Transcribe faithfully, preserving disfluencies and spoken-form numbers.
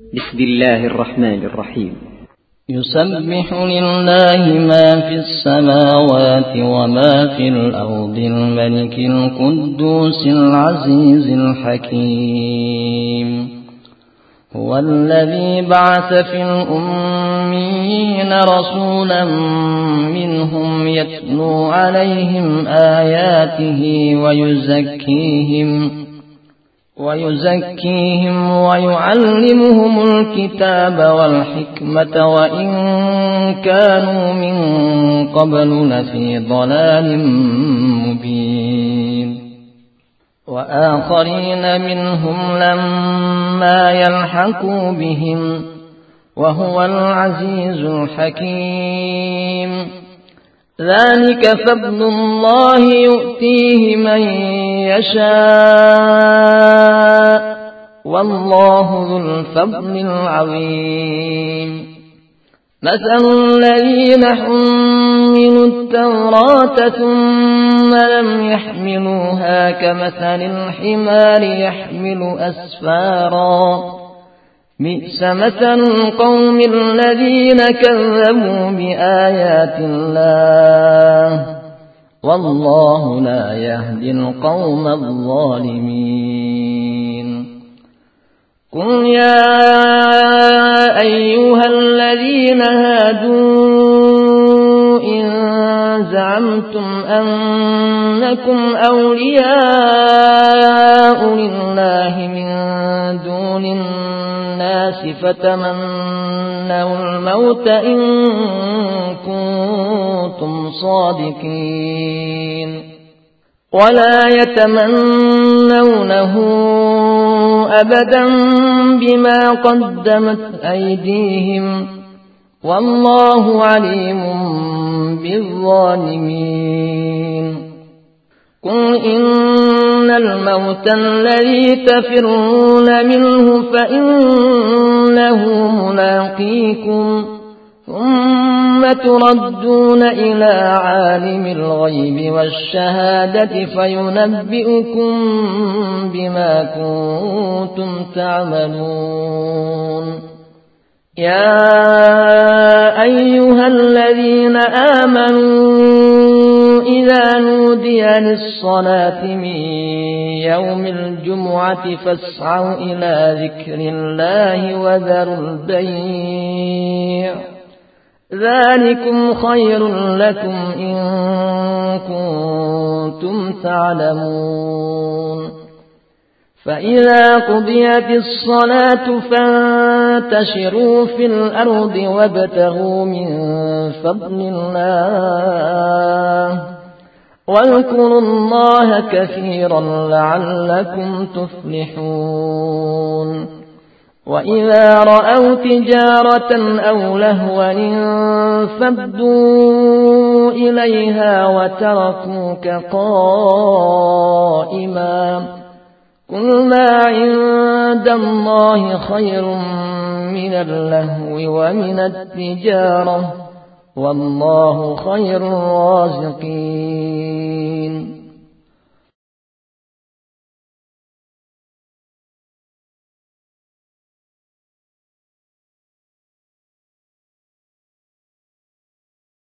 بسم الله الرحمن الرحيم. يسبح لله ما في السماوات وما في الأرض الملك القدوس العزيز الحكيم. هو الذي بعث في الأميين رسولا منهم يتلو عليهم آياته ويزكيهم ويزكيهم ويعلمهم الكتاب والحكمة وإن كانوا من قبل لفي ضلال مبين. وآخرين منهم لما يلحقوا بهم وهو العزيز الحكيم. ذلك فضل الله يؤتيه من يشاء والله ذو الفضل العظيم. مثل الذين حملوا التوراة ثم لم يحملوها كمثل الحمار يحمل أسفارا بئس مثل القوم الذين كذبوا بآيات الله والله لا يهدي القوم الظالمين. قل يا أيها الذين هادوا إن زعمتم أنكم أولياء لله من دون الناس فتمنوا الموت إن كنتم صادقين ولا يتمنونه أبدا بما قدمت أيديهم والله عليم بالظالمين. قل إن الموت الذي تفرون منه فإنه ملاقيكم ثم تردون إلى عالم الغيب والشهادة فينبئكم بما كنتم تعملون. يا أيها الذين آمنوا إذا نودي للصلاة من يوم الجمعة فاسعوا إلى ذكر الله وذروا البيع ذلكم خير لكم إن كنتم تعلمون. فإذا قضيت الصلاة فانتشروا في الأرض وابتغوا من فضل الله واذكروا الله كثيرا لعلكم تفلحون. وإذا رأوا تجارة أو لهوا انفضوا إليها وتركوك قائما قل ما عند الله خير من اللهو ومن التجارة والله خير الرازقين.